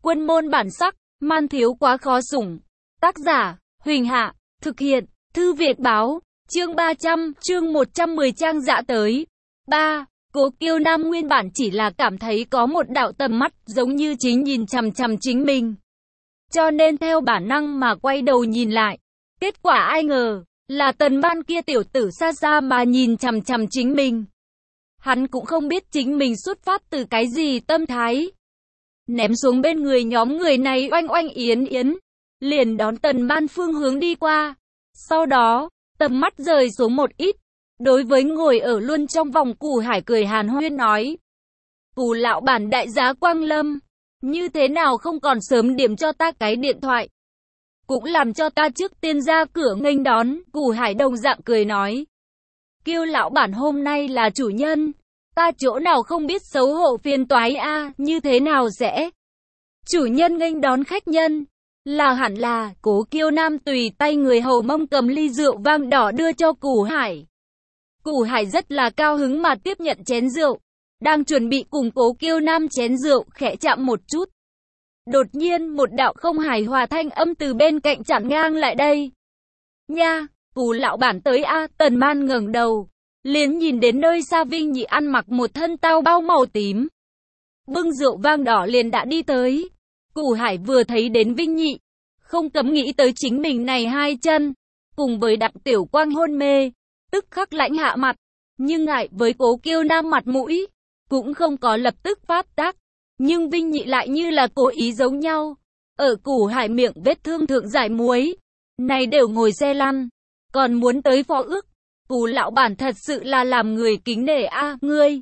Quân môn bản sắc, man thiếu quá khó sủng. Tác giả, Huỳnh Hạ, thực hiện, Thư Việt Báo, chương 300, chương 110 Trang Dã tới. 3. Cố Kiêu Nam nguyên bản chỉ là cảm thấy có một đạo tầm mắt giống như chính nhìn chằm chằm chính mình. Cho nên theo bản năng mà quay đầu nhìn lại. Kết quả ai ngờ, là Tần Ban kia tiểu tử xa xa mà nhìn chằm chằm chính mình. Hắn cũng không biết chính mình xuất phát từ cái gì tâm thái. Ném xuống bên người nhóm người này oanh oanh yến yến, liền đón Tần Ban phương hướng đi qua. Sau đó, tầm mắt rời xuống một ít, đối với ngồi ở luôn trong vòng Cù Hải cười hàn huyên nói. Cù lão bản đại giá Quang Lâm, như thế nào không còn sớm điểm cho ta cái điện thoại. Cũng làm cho ta trước tiên ra cửa nghênh đón, Cù Hải đồng dạng cười nói. Kiêu lão bản hôm nay là chủ nhân, ta chỗ nào không biết xấu hổ phiền toái a, như thế nào sẽ? Chủ nhân nghênh đón khách nhân, là hẳn là, Cố Kiêu Nam tùy tay người hầu mông cầm ly rượu vang đỏ đưa cho Cù Hải. Cù Hải rất là cao hứng mà tiếp nhận chén rượu, đang chuẩn bị cùng Cố Kiêu Nam chén rượu khẽ chạm một chút. Đột nhiên một đạo không hài hòa thanh âm từ bên cạnh chặn ngang lại đây. Nha, Cù lão bản tới a. Tần Man ngẩng đầu, liền nhìn đến nơi xa Vinh Nhị ăn mặc một thân tao bao màu tím, bưng rượu vang đỏ liền đã đi tới. Cù Hải vừa thấy đến Vinh Nhị, không cấm nghĩ tới chính mình này hai chân, cùng với Đặng Tiểu Quang hôn mê, tức khắc lãnh hạ mặt, nhưng ngại với Cố Kiêu Nam mặt mũi, cũng không có lập tức phát tác. Nhưng Vinh Nhị lại như là cố ý giống nhau, ở Cù Hải miệng vết thương thượng giải muối, này đều ngồi xe lăn, còn muốn tới phó ước. Cù lão bản thật sự là làm người kính nể a, ngươi.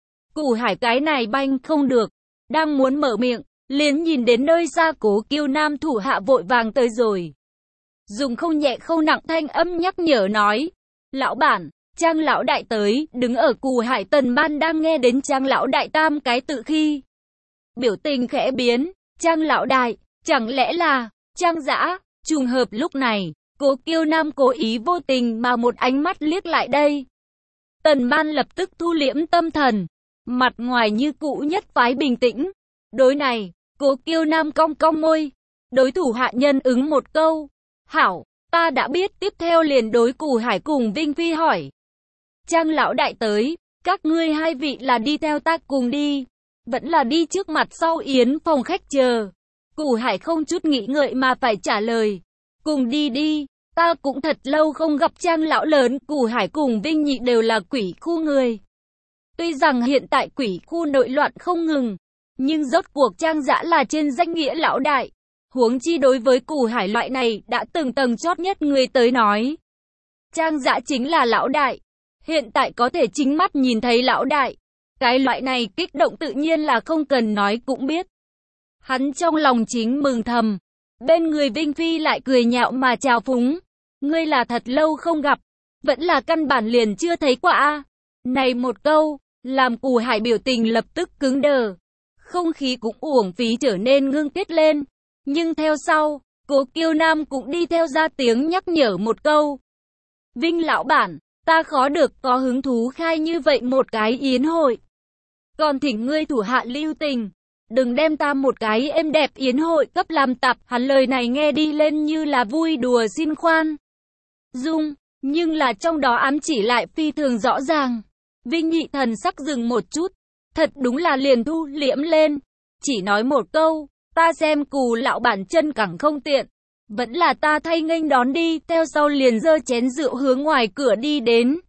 Cù Hải cái này banh không được, đang muốn mở miệng, liền nhìn đến nơi xa Cố Kiêu Nam thủ hạ vội vàng tới rồi. Dùng không nhẹ không nặng thanh âm nhắc nhở nói, lão bản, Trang lão đại tới. Đứng ở Cù Hải Tần Man đang nghe đến Trang lão đại tam cái tự khi, biểu tình khẽ biến. Trang lão đại, chẳng lẽ là Trang Dã? Trùng hợp lúc này, Cố Kiêu Nam cố ý vô tình mà một ánh mắt liếc lại đây. Tần Man lập tức thu liễm tâm thần, mặt ngoài như cũ nhất phái bình tĩnh. Đối này, Cố Kiêu Nam cong cong môi, đối thủ hạ nhân ứng một câu. Hảo, ta đã biết. Tiếp theo liền đối Cù Hải cùng Vinh Phi hỏi. Trang lão đại tới, các ngươi hai vị là đi theo ta cùng đi, vẫn là đi trước mặt sau yến phòng khách chờ? Cù Hải không chút nghĩ ngợi mà phải trả lời. Cùng đi đi, ta cũng thật lâu không gặp Trang lão lớn. Cù Hải cùng Vinh Nhị đều là quỷ khu người. Tuy rằng hiện tại quỷ khu nội loạn không ngừng, nhưng rốt cuộc Trang Dã là trên danh nghĩa lão đại. Huống chi đối với Cù Hải loại này đã từng tầng chót nhất người tới nói, Trang Dã chính là lão đại. Hiện tại có thể chính mắt nhìn thấy lão đại, cái loại này kích động tự nhiên là không cần nói cũng biết. Hắn trong lòng chính mừng thầm, bên người Vinh Phi lại cười nhạo mà chào phúng. Ngươi là thật lâu không gặp, vẫn là căn bản liền chưa thấy qua a. Này một câu, làm Cù Hải biểu tình lập tức cứng đờ. Không khí cũng uổng phí trở nên ngưng kết lên. Nhưng theo sau, Cố Kiêu Nam cũng đi theo ra tiếng nhắc nhở một câu. Vinh lão bản, ta khó được có hứng thú khai như vậy một cái yến hội. Còn thỉnh ngươi thủ hạ lưu tình, đừng đem ta một cái êm đẹp yến hội cấp làm tạp. Hắn lời này nghe đi lên như là vui đùa xin khoan dung, nhưng là trong đó ám chỉ lại phi thường rõ ràng. Vinh Nhị thần sắc dừng một chút, thật đúng là liền thu liễm lên, chỉ nói một câu, ta xem Cù lão bản chân cẳng không tiện, vẫn là ta thay nghênh đón đi. Theo sau liền giơ chén rượu hướng ngoài cửa đi đến.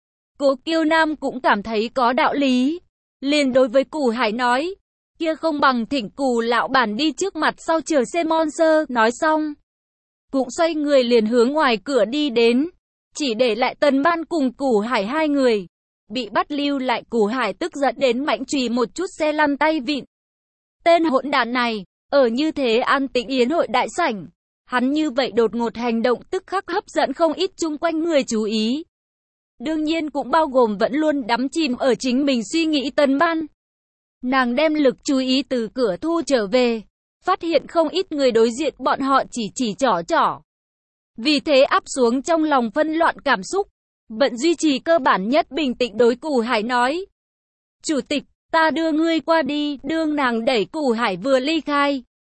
Cố Kiêu Nam cũng cảm thấy có đạo lý, liền đối với Cù Hải nói, kia không bằng thỉnh Cù lão bản đi trước mặt sau chờ xem monster. Nói xong, cũng xoay người liền hướng ngoài cửa đi đến, chỉ để lại Tần Man cùng Cù Hải hai người. Bị bắt lưu lại Cù Hải tức giận đến mạnh chùy một chút xe lăn tay vịn. Tên hỗn đản này, ở như thế an tĩnh yến hội đại sảnh, hắn như vậy đột ngột hành động tức khắc hấp dẫn không ít chung quanh người chú ý. Đương nhiên cũng bao gồm vẫn luôn đắm chìm ở chính mình suy nghĩ Tần Man. Nàng đem lực chú ý từ cửa thu trở về, phát hiện không ít người đối diện bọn họ chỉ trỏ. Vì thế áp xuống trong lòng phân loạn cảm xúc, vẫn duy trì cơ bản nhất bình tĩnh đối Cù Hải nói. Chủ tịch, ta đưa ngươi qua đi. Đương nàng đẩy Cù Hải vừa ly khai,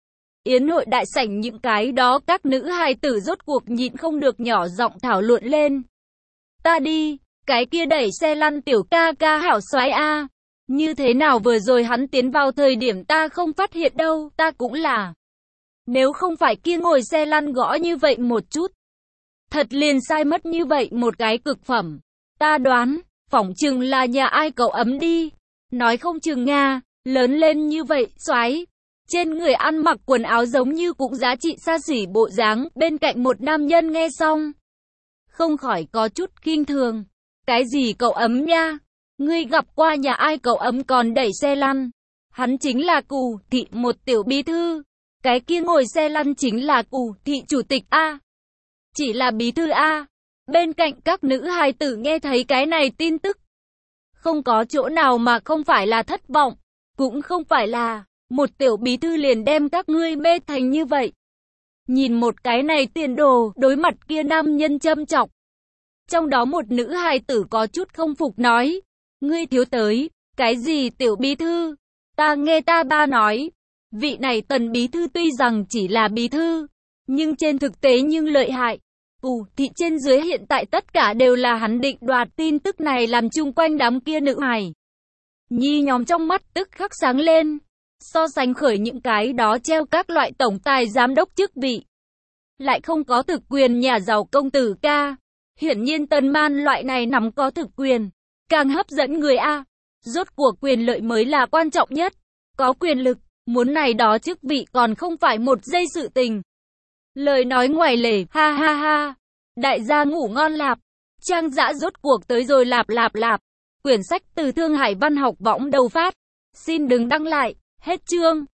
Yến hội đại sảnh những cái đó các nữ hài tử rốt cuộc nhịn không được nhỏ giọng thảo luận lên. Ta đi, cái kia đẩy xe lăn tiểu ca ca hảo soái a. Như thế nào vừa rồi hắn tiến vào thời điểm ta không phát hiện đâu, ta cũng là. Nếu không phải kia ngồi xe lăn gõ như vậy một chút. Thật liền sai mất như vậy một cái cực phẩm. Ta đoán, phỏng chừng là nhà ai cậu ấm đi. Nói không chừng Nga, lớn lên như vậy, soái. Trên người ăn mặc quần áo giống như cũng giá trị xa xỉ bộ dáng, bên cạnh một nam nhân nghe xong. Không khỏi có chút khinh thường. Cái gì cậu ấm nha? Ngươi gặp qua nhà ai cậu ấm còn đẩy xe lăn? Hắn chính là Cù Thị một tiểu bí thư. Cái kia ngồi xe lăn chính là Cù Thị chủ tịch A. Chỉ là bí thư A. Bên cạnh các nữ hài tử nghe thấy cái này tin tức. Không có chỗ nào mà không phải là thất vọng. Cũng không phải là một tiểu bí thư liền đem các ngươi mê thành như vậy. Nhìn một cái này tiền đồ, đối mặt kia nam nhân châm chọc. Trong đó một nữ hài tử có chút không phục nói. Ngươi thiếu tới, cái gì tiểu bí thư? Ta nghe ta ba nói. Vị này Tần bí thư tuy rằng chỉ là bí thư, nhưng trên thực tế nhưng lợi hại. Cù Thị trên dưới hiện tại tất cả đều là hắn định đoạt. Tin tức này làm chung quanh đám kia nữ hài nhi nhóm trong mắt tức khắc sáng lên. So sánh khởi những cái đó treo các loại tổng tài giám đốc chức vị, lại không có thực quyền nhà giàu công tử ca. Hiển nhiên Tần Man loại này nắm có thực quyền, càng hấp dẫn người a. Rốt cuộc quyền lợi mới là quan trọng nhất. Có quyền lực, muốn này đó chức vị còn không phải một giây sự tình. Lời nói ngoài lề, ha ha ha. Đại gia ngủ ngon lạp. Trang Dã rốt cuộc tới rồi lạp lạp lạp. Quyển sách từ Thương Hải Văn học võng đầu phát. Xin đừng đăng lại. Hết chương.